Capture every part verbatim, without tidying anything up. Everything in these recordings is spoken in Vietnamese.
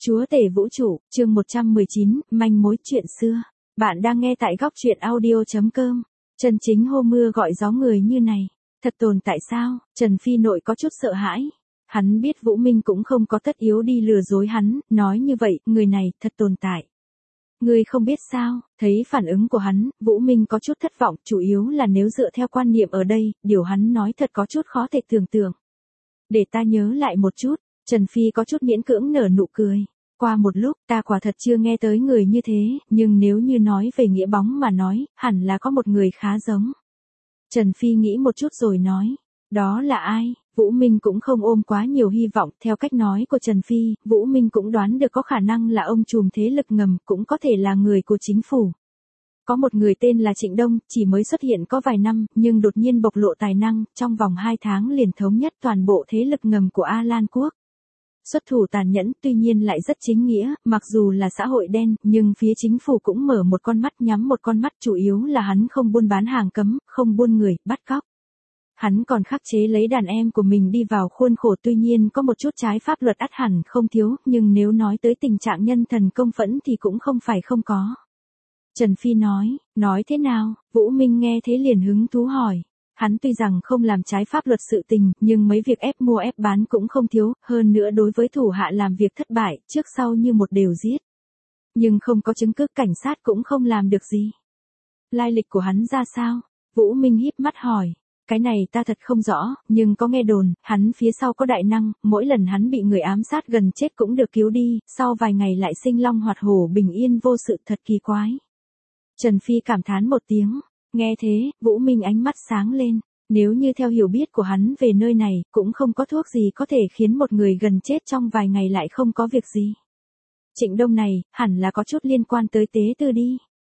Chúa tể vũ trụ, chương một trăm mười chín, manh mối chuyện xưa. Bạn đang nghe tại góc truyện audio chấm com. Chân chính hô mưa gọi gió người như này, thật tồn tại sao? Trần Phi nội có chút sợ hãi. Hắn biết Vũ Minh cũng không có tất yếu đi lừa dối hắn, nói như vậy, người này thật tồn tại. Ngươi không biết sao? Thấy phản ứng của hắn, Vũ Minh có chút thất vọng, chủ yếu là nếu dựa theo quan niệm ở đây, điều hắn nói thật có chút khó thể tưởng tượng. Để ta nhớ lại một chút. Trần Phi có chút miễn cưỡng nở nụ cười. Qua một lúc, ta quả thật chưa nghe tới người như thế, nhưng nếu như nói về nghĩa bóng mà nói, hẳn là có một người khá giống. Trần Phi nghĩ một chút rồi nói, đó là ai? Vũ Minh cũng không ôm quá nhiều hy vọng, theo cách nói của Trần Phi, Vũ Minh cũng đoán được có khả năng là ông trùm thế lực ngầm, cũng có thể là người của chính phủ. Có một người tên là Trịnh Đông, chỉ mới xuất hiện có vài năm, nhưng đột nhiên bộc lộ tài năng, trong vòng hai tháng liền thống nhất toàn bộ thế lực ngầm của A Lan Quốc. Xuất thủ tàn nhẫn, tuy nhiên lại rất chính nghĩa, mặc dù là xã hội đen, nhưng phía chính phủ cũng mở một con mắt nhắm một con mắt, chủ yếu là hắn không buôn bán hàng cấm, không buôn người, bắt cóc. Hắn còn khắc chế lấy đàn em của mình đi vào khuôn khổ, tuy nhiên có một chút trái pháp luật ắt hẳn không thiếu, nhưng nếu nói tới tình trạng nhân thần công phẫn thì cũng không phải không có. Trần Phi nói, nói thế nào? Vũ Minh nghe thế liền hứng thú hỏi. Hắn tuy rằng không làm trái pháp luật sự tình, nhưng mấy việc ép mua ép bán cũng không thiếu, hơn nữa đối với thủ hạ làm việc thất bại, trước sau như một đều giết. Nhưng không có chứng cứ, cảnh sát cũng không làm được gì. Lai lịch của hắn ra sao? Vũ Minh híp mắt hỏi. Cái này ta thật không rõ, nhưng có nghe đồn, hắn phía sau có đại năng, mỗi lần hắn bị người ám sát gần chết cũng được cứu đi, sau vài ngày lại sinh long hoạt hổ bình yên vô sự, thật kỳ quái. Trần Phi cảm thán một tiếng. Nghe thế, Vũ Minh ánh mắt sáng lên. Nếu như theo hiểu biết của hắn về nơi này, cũng không có thuốc gì có thể khiến một người gần chết trong vài ngày lại không có việc gì. Trịnh Đông này, hẳn là có chút liên quan tới tế tư đi.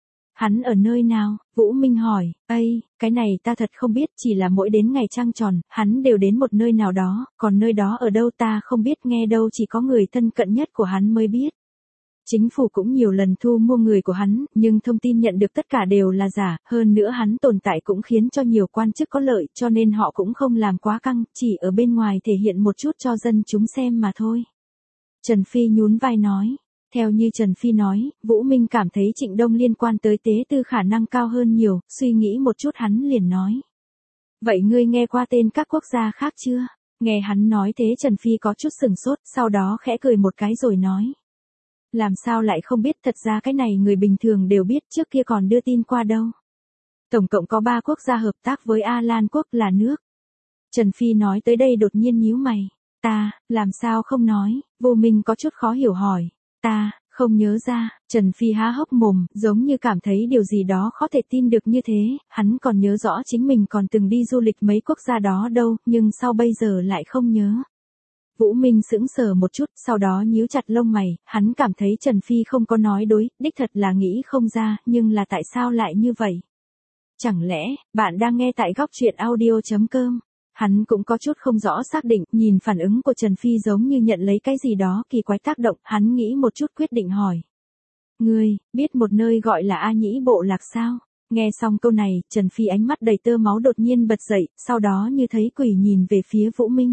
Hắn ở nơi nào? Vũ Minh hỏi. Ây, cái này ta thật không biết, chỉ là mỗi đến ngày trăng tròn, hắn đều đến một nơi nào đó, còn nơi đó ở đâu ta không biết, nghe đâu chỉ có người thân cận nhất của hắn mới biết. Chính phủ cũng nhiều lần thu mua người của hắn, nhưng thông tin nhận được tất cả đều là giả, hơn nữa hắn tồn tại cũng khiến cho nhiều quan chức có lợi, cho nên họ cũng không làm quá căng, chỉ ở bên ngoài thể hiện một chút cho dân chúng xem mà thôi. Trần Phi nhún vai nói. Theo như Trần Phi nói, Vũ Minh cảm thấy Trịnh Đông liên quan tới tế tư khả năng cao hơn nhiều, suy nghĩ một chút hắn liền nói. Vậy ngươi nghe qua tên các quốc gia khác chưa? Nghe hắn nói thế Trần Phi có chút sừng sốt, sau đó khẽ cười một cái rồi nói. Làm sao lại không biết, thật ra cái này người bình thường đều biết, trước kia còn đưa tin qua đâu. Tổng cộng có ba quốc gia hợp tác với A Lan Quốc là nước. Trần Phi nói tới đây đột nhiên nhíu mày. Ta, làm sao không nói? Vô Minh có chút khó hiểu hỏi. Ta, không nhớ ra. Trần Phi há hốc mồm, giống như cảm thấy điều gì đó khó thể tin được như thế, hắn còn nhớ rõ chính mình còn từng đi du lịch mấy quốc gia đó đâu, nhưng sao bây giờ lại không nhớ. Vũ Minh sững sờ một chút, sau đó nhíu chặt lông mày, hắn cảm thấy Trần Phi không có nói đối, đích thật là nghĩ không ra, nhưng là tại sao lại như vậy? Chẳng lẽ, bạn đang nghe tại góc truyện audio chấm com? Hắn cũng có chút không rõ xác định, nhìn phản ứng của Trần Phi giống như nhận lấy cái gì đó kỳ quái tác động, hắn nghĩ một chút quyết định hỏi. Ngươi, biết một nơi gọi là A Nhĩ Bộ Lạc sao? Nghe xong câu này, Trần Phi ánh mắt đầy tơ máu đột nhiên bật dậy, sau đó như thấy quỷ nhìn về phía Vũ Minh.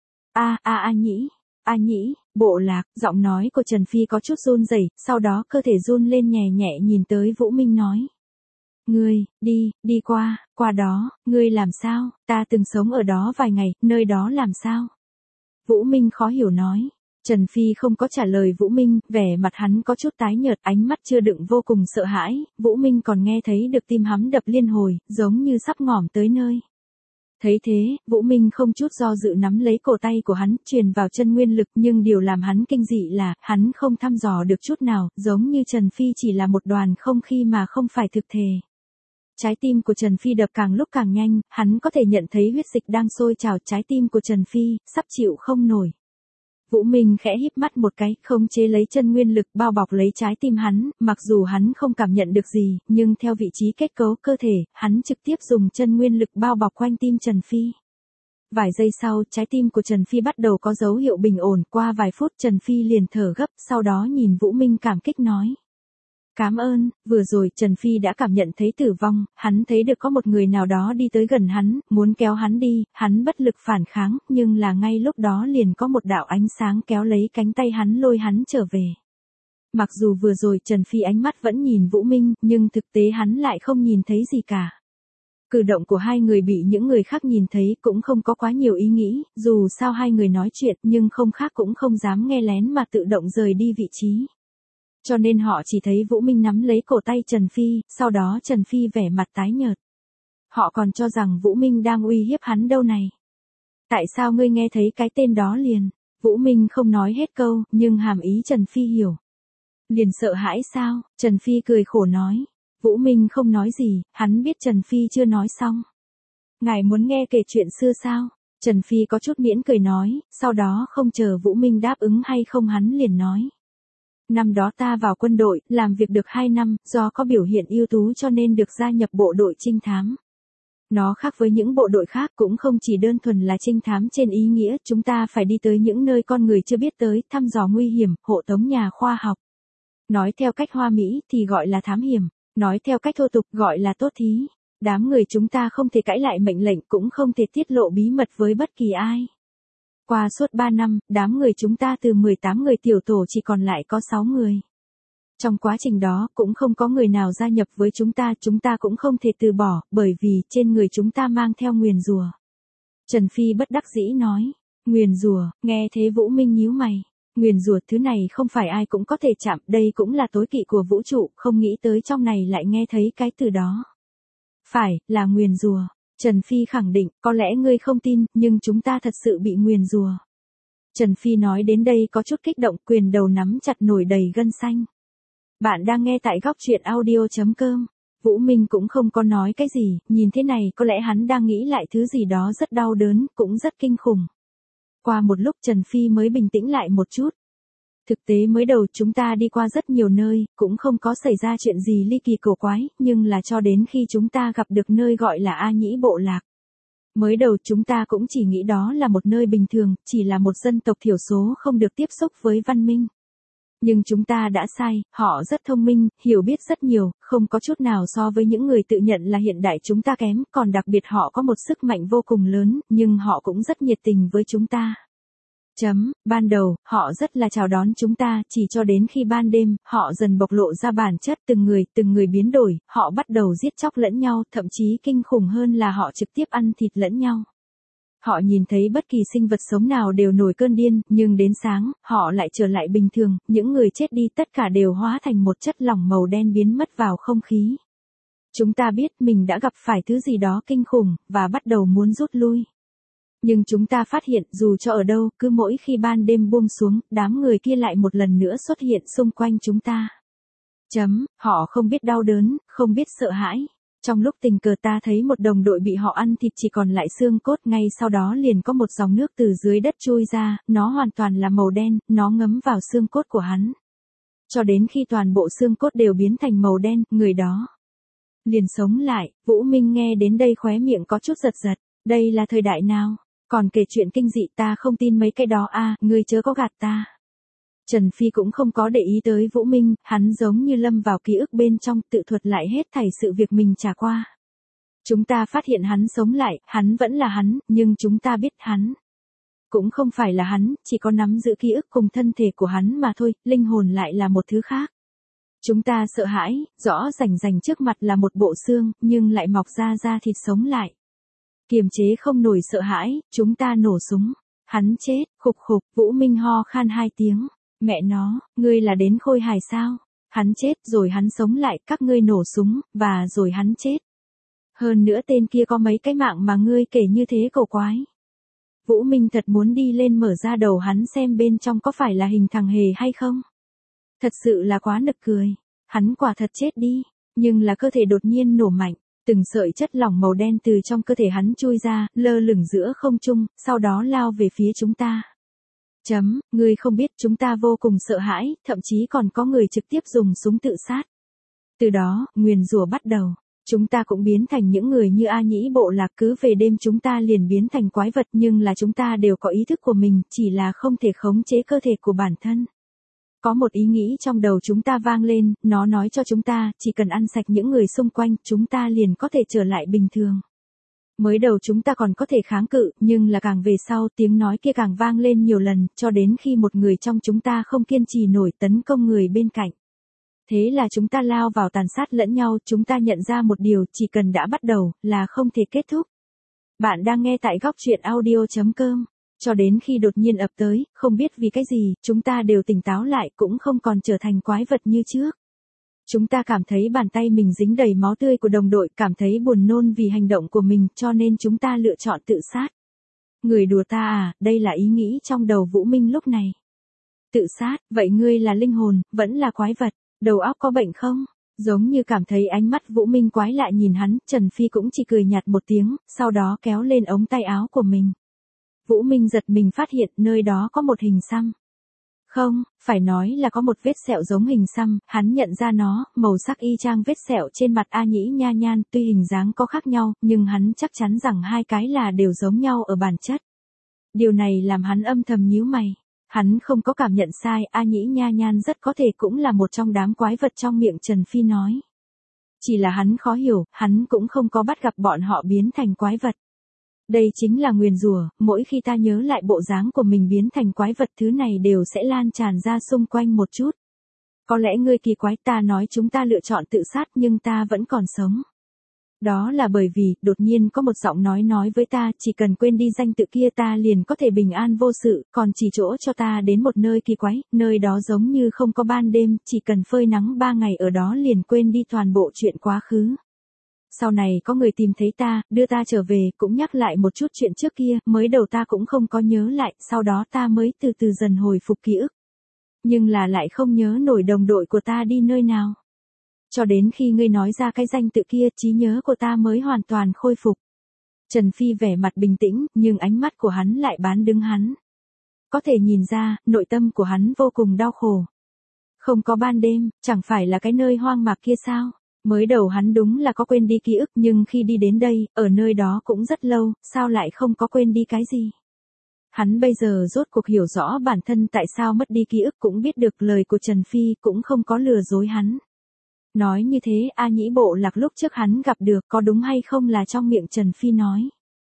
A a A Nhĩ, A Nhĩ, Bộ Lạc, giọng nói của Trần Phi có chút run rẩy, sau đó cơ thể run lên nhẹ nhẹ nhìn tới Vũ Minh nói. Ngươi, đi, đi qua, qua đó, ngươi làm sao, ta từng sống ở đó vài ngày, nơi đó làm sao? Vũ Minh khó hiểu nói. Trần Phi không có trả lời Vũ Minh, vẻ mặt hắn có chút tái nhợt, ánh mắt chưa đựng vô cùng sợ hãi, Vũ Minh còn nghe thấy được tim hắn đập liên hồi, giống như sắp ngỏm tới nơi. Thấy thế, Vũ Minh không chút do dự nắm lấy cổ tay của hắn, truyền vào chân nguyên lực, nhưng điều làm hắn kinh dị là, hắn không thăm dò được chút nào, giống như Trần Phi chỉ là một đoàn không khí mà không phải thực thể. Trái tim của Trần Phi đập càng lúc càng nhanh, hắn có thể nhận thấy huyết dịch đang sôi trào, trái tim của Trần Phi, sắp chịu không nổi. Vũ Minh khẽ híp mắt một cái, khống chế lấy chân nguyên lực bao bọc lấy trái tim hắn, mặc dù hắn không cảm nhận được gì, nhưng theo vị trí kết cấu cơ thể, hắn trực tiếp dùng chân nguyên lực bao bọc quanh tim Trần Phi. Vài giây sau, trái tim của Trần Phi bắt đầu có dấu hiệu bình ổn, qua vài phút Trần Phi liền thở gấp, sau đó nhìn Vũ Minh cảm kích nói. Cảm ơn, vừa rồi Trần Phi đã cảm nhận thấy tử vong, hắn thấy được có một người nào đó đi tới gần hắn, muốn kéo hắn đi, hắn bất lực phản kháng, nhưng là ngay lúc đó liền có một đạo ánh sáng kéo lấy cánh tay hắn lôi hắn trở về. Mặc dù vừa rồi Trần Phi ánh mắt vẫn nhìn Vũ Minh, nhưng thực tế hắn lại không nhìn thấy gì cả. Cử động của hai người bị những người khác nhìn thấy cũng không có quá nhiều ý nghĩ, dù sao hai người nói chuyện nhưng không khác cũng không dám nghe lén mà tự động rời đi vị trí. Cho nên họ chỉ thấy Vũ Minh nắm lấy cổ tay Trần Phi, sau đó Trần Phi vẻ mặt tái nhợt. Họ còn cho rằng Vũ Minh đang uy hiếp hắn đâu này. Tại sao ngươi nghe thấy cái tên đó liền? Vũ Minh không nói hết câu, nhưng hàm ý Trần Phi hiểu. Liền sợ hãi sao? Trần Phi cười khổ nói. Vũ Minh không nói gì, hắn biết Trần Phi chưa nói xong. Ngài muốn nghe kể chuyện xưa sao? Trần Phi có chút miễn cười nói, sau đó không chờ Vũ Minh đáp ứng hay không hắn liền nói. Năm đó ta vào quân đội, làm việc được hai năm, do có biểu hiện ưu tú cho nên được gia nhập bộ đội trinh thám. Nó khác với những bộ đội khác cũng không chỉ đơn thuần là trinh thám trên ý nghĩa, chúng ta phải đi tới những nơi con người chưa biết tới, thăm dò nguy hiểm, hộ tống nhà khoa học. Nói theo cách Hoa Mỹ thì gọi là thám hiểm, nói theo cách thô tục gọi là tốt thí. Đám người chúng ta không thể cãi lại mệnh lệnh cũng không thể tiết lộ bí mật với bất kỳ ai. Qua suốt ba năm, đám người chúng ta từ mười tám người tiểu tổ chỉ còn lại có sáu người. Trong quá trình đó cũng không có người nào gia nhập với chúng ta, chúng ta cũng không thể từ bỏ, bởi vì trên người chúng ta mang theo nguyền rủa. Trần Phi bất đắc dĩ nói, nguyền rủa, nghe thế Vũ Minh nhíu mày. Nguyền rủa thứ này không phải ai cũng có thể chạm, đây cũng là tối kỵ của vũ trụ, không nghĩ tới trong này lại nghe thấy cái từ đó. Phải, là nguyền rủa. Trần Phi khẳng định, có lẽ ngươi không tin, nhưng chúng ta thật sự bị nguyền rủa. Trần Phi nói đến đây có chút kích động, quyền đầu nắm chặt nổi đầy gân xanh. Bạn đang nghe tại góc truyện audio.com. Vũ Minh cũng không có nói cái gì, nhìn thế này có lẽ hắn đang nghĩ lại thứ gì đó rất đau đớn, cũng rất kinh khủng. Qua một lúc Trần Phi mới bình tĩnh lại một chút. Thực tế mới đầu chúng ta đi qua rất nhiều nơi, cũng không có xảy ra chuyện gì ly kỳ cổ quái, nhưng là cho đến khi chúng ta gặp được nơi gọi là A Nhĩ Bộ Lạc. Mới đầu chúng ta cũng chỉ nghĩ đó là một nơi bình thường, chỉ là một dân tộc thiểu số không được tiếp xúc với văn minh. Nhưng chúng ta đã sai, họ rất thông minh, hiểu biết rất nhiều, không có chút nào so với những người tự nhận là hiện đại chúng ta kém, còn đặc biệt họ có một sức mạnh vô cùng lớn, nhưng họ cũng rất nhiệt tình với chúng ta. Chấm, ban đầu, họ rất là chào đón chúng ta, chỉ cho đến khi ban đêm, họ dần bộc lộ ra bản chất từng người, từng người biến đổi, họ bắt đầu giết chóc lẫn nhau, thậm chí kinh khủng hơn là họ trực tiếp ăn thịt lẫn nhau. Họ nhìn thấy bất kỳ sinh vật sống nào đều nổi cơn điên, nhưng đến sáng, họ lại trở lại bình thường, những người chết đi tất cả đều hóa thành một chất lỏng màu đen biến mất vào không khí. Chúng ta biết mình đã gặp phải thứ gì đó kinh khủng, và bắt đầu muốn rút lui. Nhưng chúng ta phát hiện dù cho ở đâu, cứ mỗi khi ban đêm buông xuống, đám người kia lại một lần nữa xuất hiện xung quanh chúng ta. Chấm, họ không biết đau đớn, không biết sợ hãi. Trong lúc tình cờ ta thấy một đồng đội bị họ ăn thịt chỉ còn lại xương cốt, ngay sau đó liền có một dòng nước từ dưới đất trôi ra, nó hoàn toàn là màu đen, nó ngấm vào xương cốt của hắn. Cho đến khi toàn bộ xương cốt đều biến thành màu đen, người đó liền sống lại. Vũ Minh nghe đến đây khóe miệng có chút giật giật, đây là thời đại nào? Còn kể chuyện kinh dị ta không tin mấy cái đó à, ngươi chớ có gạt ta. Trần Phi cũng không có để ý tới Vũ Minh, hắn giống như lâm vào ký ức bên trong, tự thuật lại hết thảy sự việc mình trải qua. Chúng ta phát hiện hắn sống lại, hắn vẫn là hắn, nhưng chúng ta biết hắn cũng không phải là hắn, chỉ có nắm giữ ký ức cùng thân thể của hắn mà thôi, linh hồn lại là một thứ khác. Chúng ta sợ hãi, rõ rành rành trước mặt là một bộ xương, nhưng lại mọc ra da thịt sống lại. Kiềm chế không nổi sợ hãi, chúng ta nổ súng. Hắn chết, khục khục, Vũ Minh ho khan hai tiếng. Mẹ nó, ngươi là đến khôi hài sao? Hắn chết rồi hắn sống lại, các ngươi nổ súng, và rồi hắn chết. Hơn nữa tên kia có mấy cái mạng mà ngươi kể như thế cổ quái. Vũ Minh thật muốn đi lên mở ra đầu hắn xem bên trong có phải là hình thằng hề hay không. Thật sự là quá nực cười. Hắn quả thật chết đi, nhưng là cơ thể đột nhiên nổ mạnh. Từng sợi chất lỏng màu đen từ trong cơ thể hắn chui ra, lơ lửng giữa không trung, sau đó lao về phía chúng ta. Chấm, ngươi không biết chúng ta vô cùng sợ hãi, thậm chí còn có người trực tiếp dùng súng tự sát. Từ đó, nguyền rủa bắt đầu. Chúng ta cũng biến thành những người như A Nhĩ Bộ Lạc, cứ về đêm chúng ta liền biến thành quái vật, nhưng là chúng ta đều có ý thức của mình, chỉ là không thể khống chế cơ thể của bản thân. Có một ý nghĩ trong đầu chúng ta vang lên, nó nói cho chúng ta, chỉ cần ăn sạch những người xung quanh, chúng ta liền có thể trở lại bình thường. Mới đầu chúng ta còn có thể kháng cự, nhưng là càng về sau tiếng nói kia càng vang lên nhiều lần, cho đến khi một người trong chúng ta không kiên trì nổi tấn công người bên cạnh. Thế là chúng ta lao vào tàn sát lẫn nhau, chúng ta nhận ra một điều, chỉ cần đã bắt đầu, là không thể kết thúc. Bạn đang nghe tại góc chuyện audio chấm com. Cho đến khi đột nhiên ập tới, không biết vì cái gì, chúng ta đều tỉnh táo lại, cũng không còn trở thành quái vật như trước. Chúng ta cảm thấy bàn tay mình dính đầy máu tươi của đồng đội, cảm thấy buồn nôn vì hành động của mình, cho nên chúng ta lựa chọn tự sát. Người đùa ta à, đây là ý nghĩ trong đầu Vũ Minh lúc này. Tự sát, vậy ngươi là linh hồn, vẫn là quái vật, đầu óc có bệnh không? Giống như cảm thấy ánh mắt Vũ Minh quái lạ nhìn hắn, Trần Phi cũng chỉ cười nhạt một tiếng, sau đó kéo lên ống tay áo của mình. Vũ Minh giật mình phát hiện nơi đó có một hình xăm. Không, phải nói là có một vết sẹo giống hình xăm, hắn nhận ra nó, màu sắc y chang vết sẹo trên mặt A Nhĩ Nha Nhan, tuy hình dáng có khác nhau, nhưng hắn chắc chắn rằng hai cái là đều giống nhau ở bản chất. Điều này làm hắn âm thầm nhíu mày. Hắn không có cảm nhận sai, A Nhĩ Nha Nhan rất có thể cũng là một trong đám quái vật trong miệng Trần Phi nói. Chỉ là hắn khó hiểu, hắn cũng không có bắt gặp bọn họ biến thành quái vật. Đây chính là nguyền rủa, mỗi khi ta nhớ lại bộ dáng của mình biến thành quái vật thứ này đều sẽ lan tràn ra xung quanh một chút. Có lẽ ngươi kỳ quái, ta nói chúng ta lựa chọn tự sát nhưng ta vẫn còn sống. Đó là bởi vì, đột nhiên có một giọng nói nói với ta, chỉ cần quên đi danh tự kia ta liền có thể bình an vô sự, còn chỉ chỗ cho ta đến một nơi kỳ quái, nơi đó giống như không có ban đêm, chỉ cần phơi nắng ba ngày ở đó liền quên đi toàn bộ chuyện quá khứ. Sau này có người tìm thấy ta, đưa ta trở về, cũng nhắc lại một chút chuyện trước kia, mới đầu ta cũng không có nhớ lại, sau đó ta mới từ từ dần hồi phục ký ức. Nhưng là lại không nhớ nổi đồng đội của ta đi nơi nào. Cho đến khi ngươi nói ra cái danh tự kia, trí nhớ của ta mới hoàn toàn khôi phục. Trần Phi vẻ mặt bình tĩnh, nhưng ánh mắt của hắn lại bán đứng hắn. Có thể nhìn ra, nội tâm của hắn vô cùng đau khổ. Không có ban đêm, chẳng phải là cái nơi hoang mạc kia sao? Mới đầu hắn đúng là có quên đi ký ức, nhưng khi đi đến đây, ở nơi đó cũng rất lâu, sao lại không có quên đi cái gì? Hắn bây giờ rốt cuộc hiểu rõ bản thân tại sao mất đi ký ức, cũng biết được lời của Trần Phi cũng không có lừa dối hắn. Nói như thế, A Nhĩ Bộ Lạc lúc trước hắn gặp được có đúng hay không là trong miệng Trần Phi nói.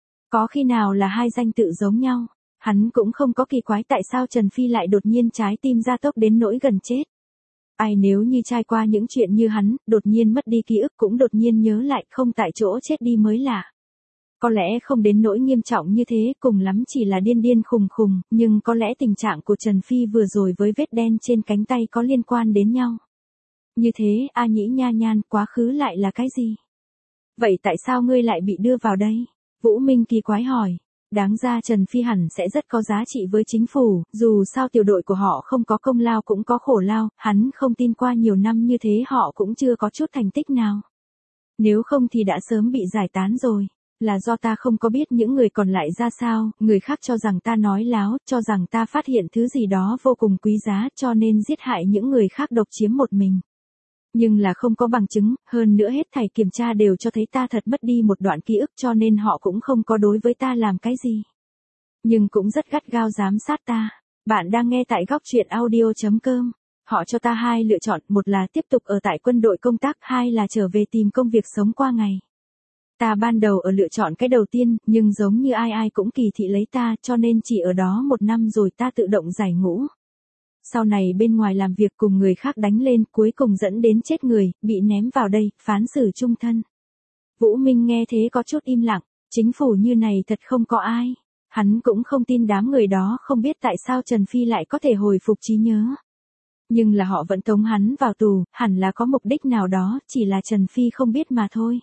Có khi nào là hai danh tự giống nhau, hắn cũng không có kỳ quái tại sao Trần Phi lại đột nhiên trái tim gia tốc đến nỗi gần chết. Ai nếu như trải qua những chuyện như hắn, đột nhiên mất đi ký ức cũng đột nhiên nhớ lại, không tại chỗ chết đi mới lạ. Có lẽ không đến nỗi nghiêm trọng như thế, cùng lắm chỉ là điên điên khùng khùng, nhưng có lẽ tình trạng của Trần Phi vừa rồi với vết đen trên cánh tay có liên quan đến nhau. Như thế, A Nhĩ Nha Nhan, quá khứ lại là cái gì? Vậy tại sao ngươi lại bị đưa vào đây? Vũ Minh kỳ quái hỏi. Đáng ra Trần Phi hẳn sẽ rất có giá trị với chính phủ, dù sao tiểu đội của họ không có công lao cũng có khổ lao, hắn không tin qua nhiều năm như thế họ cũng chưa có chút thành tích nào. Nếu không thì đã sớm bị giải tán rồi. Là do ta không có biết những người còn lại ra sao, người khác cho rằng ta nói láo, cho rằng ta phát hiện thứ gì đó vô cùng quý giá cho nên giết hại những người khác độc chiếm một mình. Nhưng là không có bằng chứng, hơn nữa hết thảy kiểm tra đều cho thấy ta thật mất đi một đoạn ký ức cho nên họ cũng không có đối với ta làm cái gì. Nhưng cũng rất gắt gao giám sát ta. Bạn đang nghe tại góc chuyện audio chấm com. Họ cho ta hai lựa chọn, một là tiếp tục ở tại quân đội công tác, hai là trở về tìm công việc sống qua ngày. Ta ban đầu ở lựa chọn cái đầu tiên, nhưng giống như ai ai cũng kỳ thị lấy ta cho nên chỉ ở đó một năm rồi ta tự động giải ngũ. Sau này bên ngoài làm việc cùng người khác đánh lên, cuối cùng dẫn đến chết người, bị ném vào đây, phán xử chung thân. Vũ Minh nghe thế có chút im lặng, chính phủ như này thật không có ai. Hắn cũng không tin đám người đó không biết tại sao Trần Phi lại có thể hồi phục trí nhớ. Nhưng là họ vẫn tống hắn vào tù, hẳn là có mục đích nào đó, chỉ là Trần Phi không biết mà thôi.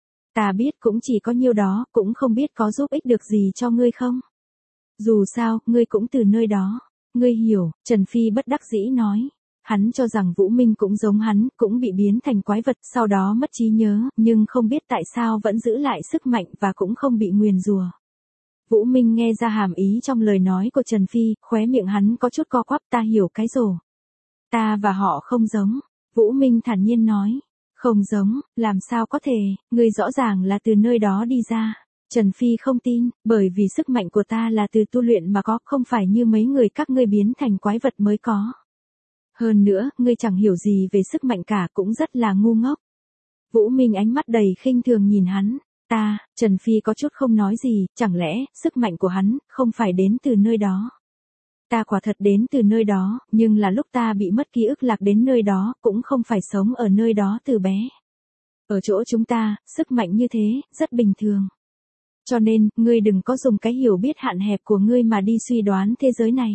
Ta biết cũng chỉ có nhiêu đó, cũng không biết có giúp ích được gì cho ngươi không. Dù sao, ngươi cũng từ nơi đó. Ngươi hiểu, Trần Phi bất đắc dĩ nói. Hắn cho rằng Vũ Minh cũng giống hắn, cũng bị biến thành quái vật, sau đó mất trí nhớ, nhưng không biết tại sao vẫn giữ lại sức mạnh và cũng không bị nguyền rủa. Vũ Minh nghe ra hàm ý trong lời nói của Trần Phi, khóe miệng hắn có chút co quắp, ta hiểu cái rồ. Ta và họ không giống. Vũ Minh thản nhiên nói. Không giống, làm sao có thể, ngươi rõ ràng là từ nơi đó đi ra. Trần Phi không tin, bởi vì sức mạnh của ta là từ tu luyện mà có, không phải như mấy người các ngươi biến thành quái vật mới có. Hơn nữa, ngươi chẳng hiểu gì về sức mạnh cả, cũng rất là ngu ngốc. Vũ Minh ánh mắt đầy khinh thường nhìn hắn. Ta, Trần Phi có chút không nói gì, chẳng lẽ, sức mạnh của hắn, không phải đến từ nơi đó. Ta quả thật đến từ nơi đó, nhưng là lúc ta bị mất ký ức lạc đến nơi đó, cũng không phải sống ở nơi đó từ bé. Ở chỗ chúng ta, sức mạnh như thế, rất bình thường. Cho nên, ngươi đừng có dùng cái hiểu biết hạn hẹp của ngươi mà đi suy đoán thế giới này.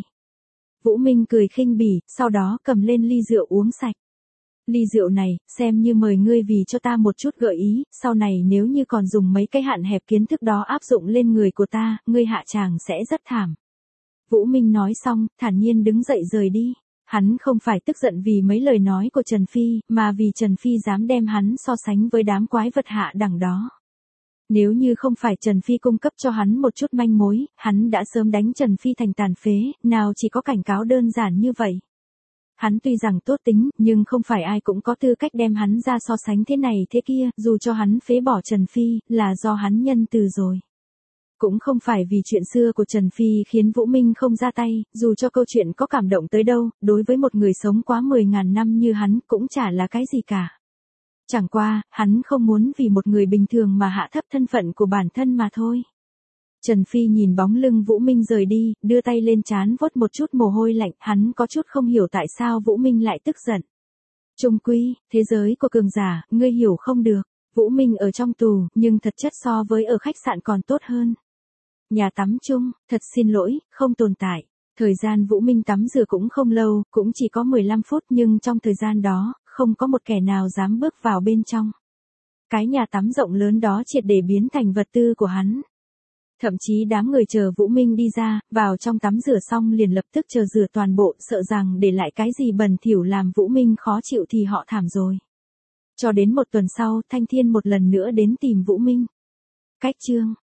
Vũ Minh cười khinh bỉ, sau đó cầm lên ly rượu uống sạch. Ly rượu này, xem như mời ngươi vì cho ta một chút gợi ý, sau này nếu như còn dùng mấy cái hạn hẹp kiến thức đó áp dụng lên người của ta, ngươi hạ tràng sẽ rất thảm. Vũ Minh nói xong, thản nhiên đứng dậy rời đi. Hắn không phải tức giận vì mấy lời nói của Trần Phi, mà vì Trần Phi dám đem hắn so sánh với đám quái vật hạ đẳng đó. Nếu như không phải Trần Phi cung cấp cho hắn một chút manh mối, hắn đã sớm đánh Trần Phi thành tàn phế, nào chỉ có cảnh cáo đơn giản như vậy. Hắn tuy rằng tốt tính, nhưng không phải ai cũng có tư cách đem hắn ra so sánh thế này thế kia, dù cho hắn phế bỏ Trần Phi, là do hắn nhân từ rồi. Cũng không phải vì chuyện xưa của Trần Phi khiến Vũ Minh không ra tay, dù cho câu chuyện có cảm động tới đâu, đối với một người sống quá mười ngàn năm như hắn, cũng chả là cái gì cả. Chẳng qua, hắn không muốn vì một người bình thường mà hạ thấp thân phận của bản thân mà thôi. Trần Phi nhìn bóng lưng Vũ Minh rời đi, đưa tay lên trán vuốt một chút mồ hôi lạnh, hắn có chút không hiểu tại sao Vũ Minh lại tức giận. Chung quy, thế giới của cường giả, ngươi hiểu không được. Vũ Minh ở trong tù, nhưng thật chất so với ở khách sạn còn tốt hơn. Nhà tắm chung, thật xin lỗi, không tồn tại. Thời gian Vũ Minh tắm rửa cũng không lâu, cũng chỉ có mười lăm phút, nhưng trong thời gian đó, không có một kẻ nào dám bước vào bên trong. Cái nhà tắm rộng lớn đó triệt để biến thành vật tư của hắn. Thậm chí đám người chờ Vũ Minh đi ra, vào trong tắm rửa xong liền lập tức chờ rửa toàn bộ, sợ rằng để lại cái gì bẩn thỉu làm Vũ Minh khó chịu thì họ thảm rồi. Cho đến một tuần sau, Thanh Thiên một lần nữa đến tìm Vũ Minh. Cách chương